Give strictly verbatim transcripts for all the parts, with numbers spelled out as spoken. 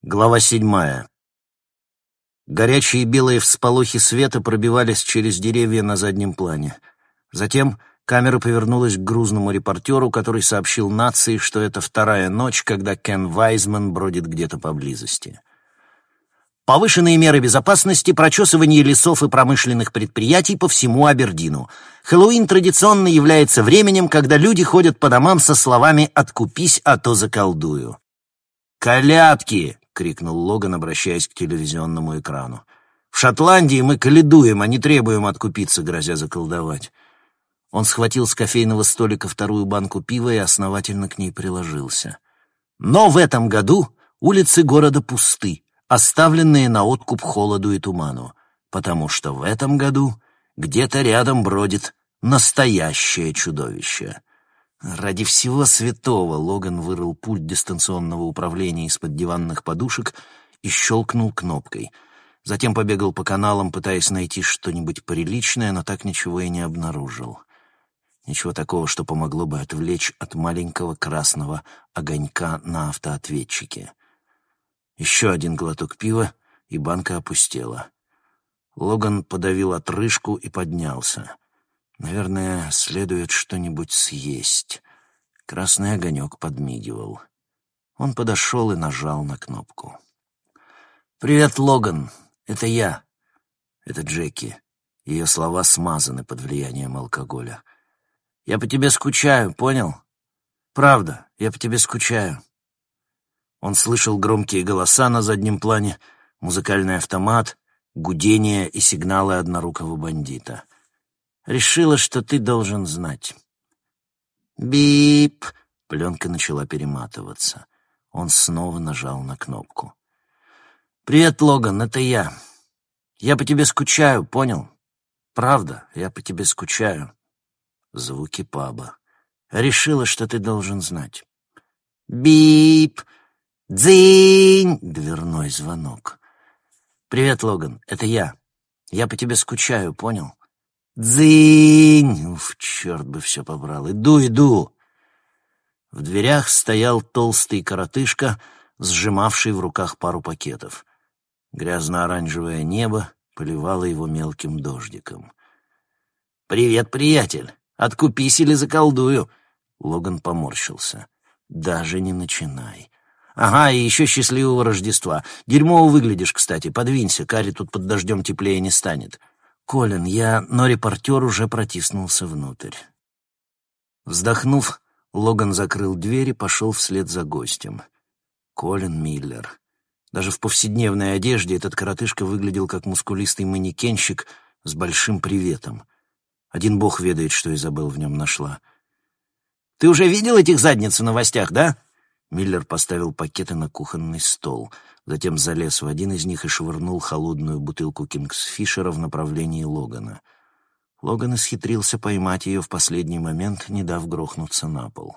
Глава седьмая. Горячие белые всполохи света пробивались через деревья на заднем плане. Затем камера повернулась к грузному репортеру, который сообщил нации, что это вторая ночь, когда Кен Вайзман бродит где-то поблизости. Повышенные меры безопасности, прочесывание лесов и промышленных предприятий по всему Абердину. Хэллоуин традиционно является временем, когда люди ходят по домам со словами «откупись, а то заколдую». «Колядки!» — крикнул Логан, обращаясь к телевизионному экрану. «В Шотландии мы колядуем, а не требуем откупиться, грозя заколдовать». Он схватил с кофейного столика вторую банку пива и основательно к ней приложился. Но в этом году улицы города пусты, оставленные на откуп холоду и туману, потому что в этом году где-то рядом бродит настоящее чудовище. Ради всего святого Логан вырыл пульт дистанционного управления из-под диванных подушек и щелкнул кнопкой. Затем побегал по каналам, пытаясь найти что-нибудь приличное, но так ничего и не обнаружил. Ничего такого, что помогло бы отвлечь от маленького красного огонька на автоответчике. Еще один глоток пива, и банка опустела. Логан подавил отрыжку и поднялся. Наверное, следует что-нибудь съесть. Красный огонек подмигивал. Он подошел и нажал на кнопку. «Привет, Логан. Это я. Это Джеки». Ее слова смазаны под влиянием алкоголя. «Я по тебе скучаю, понял? Правда, я по тебе скучаю». Он слышал громкие голоса на заднем плане, музыкальный автомат, гудение и сигналы однорукого бандита. «Решила, что ты должен знать». «Бип!» — пленка начала перематываться. Он снова нажал на кнопку. «Привет, Логан, это я. Я по тебе скучаю, понял? Правда, я по тебе скучаю». Звуки паба. «Решила, что ты должен знать». «Бип! Дзынь!» — дверной звонок. «Привет, Логан, это я. Я по тебе скучаю, понял?» «Дзынь!» Уф, черт бы все побрал. «Иду, иду!» В дверях стоял толстый коротышка, сжимавший в руках пару пакетов. Грязно-оранжевое небо поливало его мелким дождиком. «Привет, приятель! Откупись или заколдую!» Логан поморщился. «Даже не начинай. Ага, и еще счастливого Рождества. Дерьмово выглядишь, кстати. Подвинься, Карри тут под дождем теплее не станет». «Колин, я...» Но репортер уже протиснулся внутрь. Вздохнув, Логан закрыл дверь и пошел вслед за гостем. Колин Миллер. Даже в повседневной одежде этот коротышка выглядел как мускулистый манекенщик с большим приветом. Один бог ведает, что Изабелл в нем нашла. «Ты уже видел этих задниц в новостях, да?» Миллер поставил пакеты на кухонный стол. Затем залез в один из них и швырнул холодную бутылку Кингсфишера в направлении Логана. Логан исхитрился поймать ее в последний момент, не дав грохнуться на пол.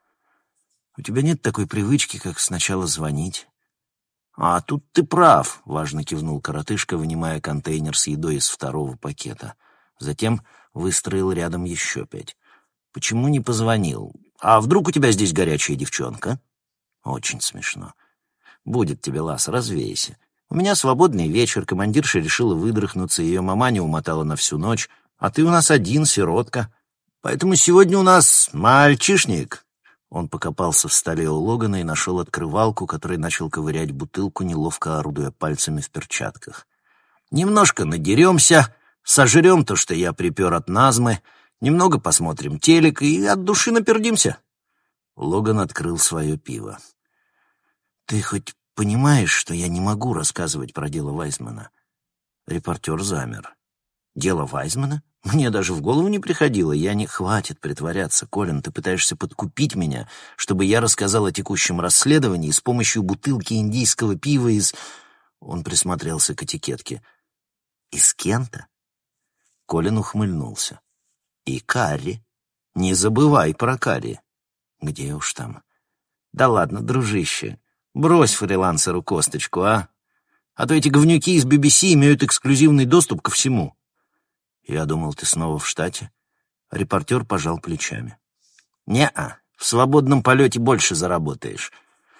«У тебя нет такой привычки, как сначала звонить?» «А тут ты прав», — важно кивнул коротышка, вынимая контейнер с едой из второго пакета. Затем выстроил рядом еще пять. «Почему не позвонил? А вдруг у тебя здесь горячая девчонка?» «Очень смешно. Будет тебе, Лас, развейся. У меня свободный вечер, командирша решила выдрыхнуться, ее маманя умотала на всю ночь, а ты у нас один, сиротка. Поэтому сегодня у нас мальчишник». Он покопался в столе у Логана и нашел открывалку, которой начал ковырять бутылку, неловко орудуя пальцами в перчатках. «Немножко надеремся, сожрем то, что я припер от Назмы, немного посмотрим телек и от души напердимся». Логан открыл свое пиво. «Ты хоть понимаешь, что я не могу рассказывать про дело Вайзмана?» Репортер замер. «Дело Вайзмана? Мне даже в голову не приходило. Я не... Хватит притворяться, Колин. Ты пытаешься подкупить меня, чтобы я рассказал о текущем расследовании с помощью бутылки индийского пива из...» Он присмотрелся к этикетке. «Из Кента?» Колин ухмыльнулся. «И Карри. Не забывай про Карри». «Где уж там?» «Да ладно, дружище. Брось фрилансеру косточку, а? А то эти говнюки из би би си имеют эксклюзивный доступ ко всему». «Я думал, ты снова в штате?» Репортер пожал плечами. «Не-а, в свободном полете больше заработаешь.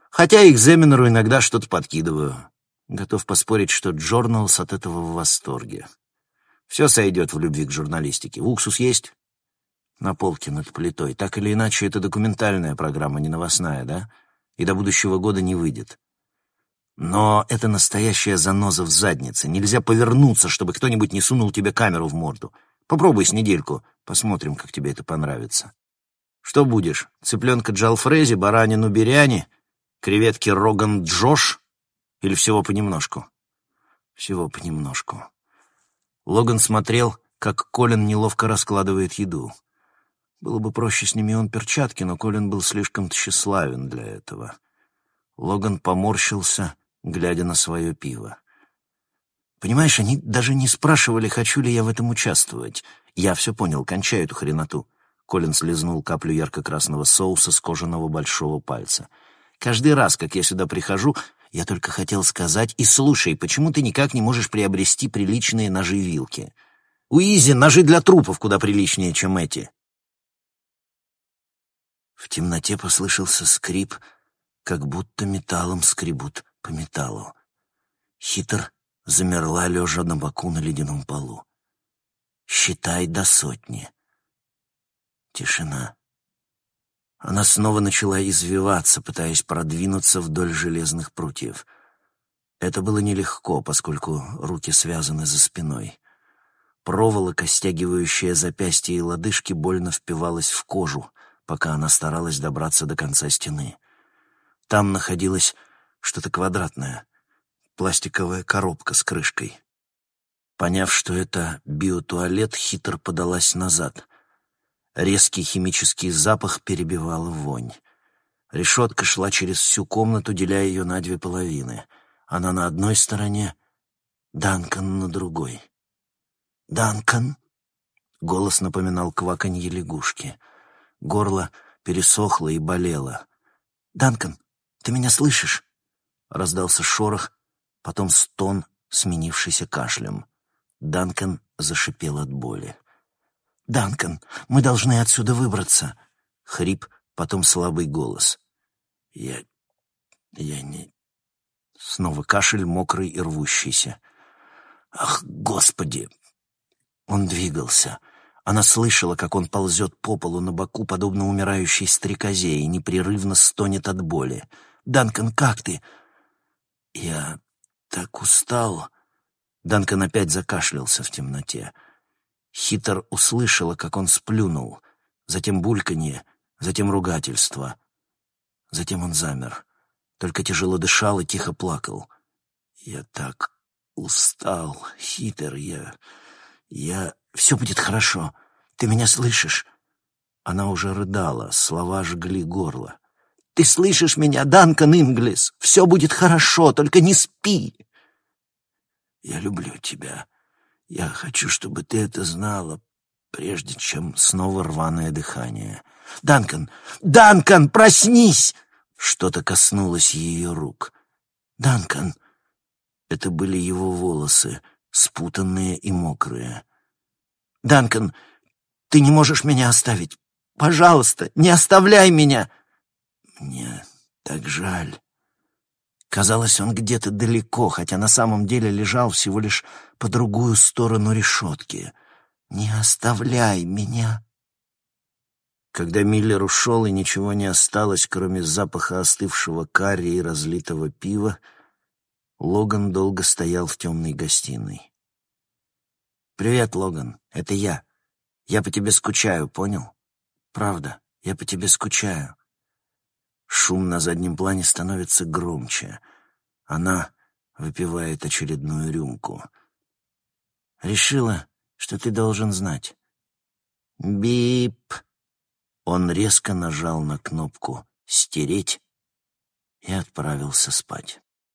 Хотя экзаменеру иногда что-то подкидываю. Готов поспорить, что Джорналс от этого в восторге. Все сойдет в любви к журналистике. Уксус есть? На полке над плитой. Так или иначе, это документальная программа, не новостная, да? И до будущего года не выйдет. Но это настоящая заноза в заднице. Нельзя повернуться, чтобы кто-нибудь не сунул тебе камеру в морду. Попробуй с недельку. Посмотрим, как тебе это понравится. Что будешь? Цыпленка Джалфрези, баранину Биряни, креветки Роган Джош или всего понемножку? Всего понемножку. Логан смотрел, как Колин неловко раскладывает еду. Было бы проще, сними он перчатки, но Колин был слишком тщеславен для этого. Логан поморщился, глядя на свое пиво. «Понимаешь, они даже не спрашивали, хочу ли я в этом участвовать. Я все понял, кончай эту хреноту». Колин слезнул каплю ярко-красного соуса с кожаного большого пальца. «Каждый раз, как я сюда прихожу, я только хотел сказать, и слушай, почему ты никак не можешь приобрести приличные ножи и вилки? У Изи ножи для трупов куда приличнее, чем эти». В темноте послышался скрип, как будто металлом скребут по металлу. Хитр замерла, лежа на боку на ледяном полу. «Считай до сотни». Тишина. Она снова начала извиваться, пытаясь продвинуться вдоль железных прутьев. Это было нелегко, поскольку руки связаны за спиной. Проволока, стягивающая запястья и лодыжки, больно впивалась в кожу, пока она старалась добраться до конца стены. Там находилось что-то квадратное, пластиковая коробка с крышкой. Поняв, что это биотуалет, Хитр подалась назад. Резкий химический запах перебивал вонь. Решетка шла через всю комнату, деля ее на две половины. Она на одной стороне, Данкан на другой. «Данкан?» — голос напоминал кваканье лягушки. Горло пересохло и болело. «Данкан, ты меня слышишь?» Раздался шорох, потом стон, сменившийся кашлем. Данкан зашипел от боли. «Данкан, мы должны отсюда выбраться!» Хрип, потом слабый голос. «Я... я не...» Снова кашель, мокрый и рвущийся. «Ах, Господи!» Он двигался. Она слышала, как он ползет по полу на боку, подобно умирающей стрекозе, и непрерывно стонет от боли. «Данкан, как ты?» «Я так устал...» Данкан опять закашлялся в темноте. Хитр услышала, как он сплюнул, затем бульканье, затем ругательство. Затем он замер, только тяжело дышал и тихо плакал. «Я так устал, Хитр, я... я... Все будет хорошо. Ты меня слышишь?» Она уже рыдала, слова жгли горло. «Ты слышишь меня, Данкан Инглис? Все будет хорошо, только не спи!» «Я люблю тебя. Я хочу, чтобы ты это знала, прежде чем снова рваное дыхание. Данкан! Данкан, проснись!» Что-то коснулось ее рук. «Данкан!» Это были его волосы, спутанные и мокрые. «Данкан, ты не можешь меня оставить. Пожалуйста, не оставляй меня!» «Мне так жаль». Казалось, он где-то далеко, хотя на самом деле лежал всего лишь по другую сторону решетки. «Не оставляй меня!» Когда Миллер ушел, и ничего не осталось, кроме запаха остывшего карри и разлитого пива, Логан долго стоял в темной гостиной. «Привет, Логан, это я. Я по тебе скучаю, понял? Правда, я по тебе скучаю». Шум на заднем плане становится громче. Она выпивает очередную рюмку. «Решила, что ты должен знать». «Бип!» Он резко нажал на кнопку «Стереть» и отправился спать.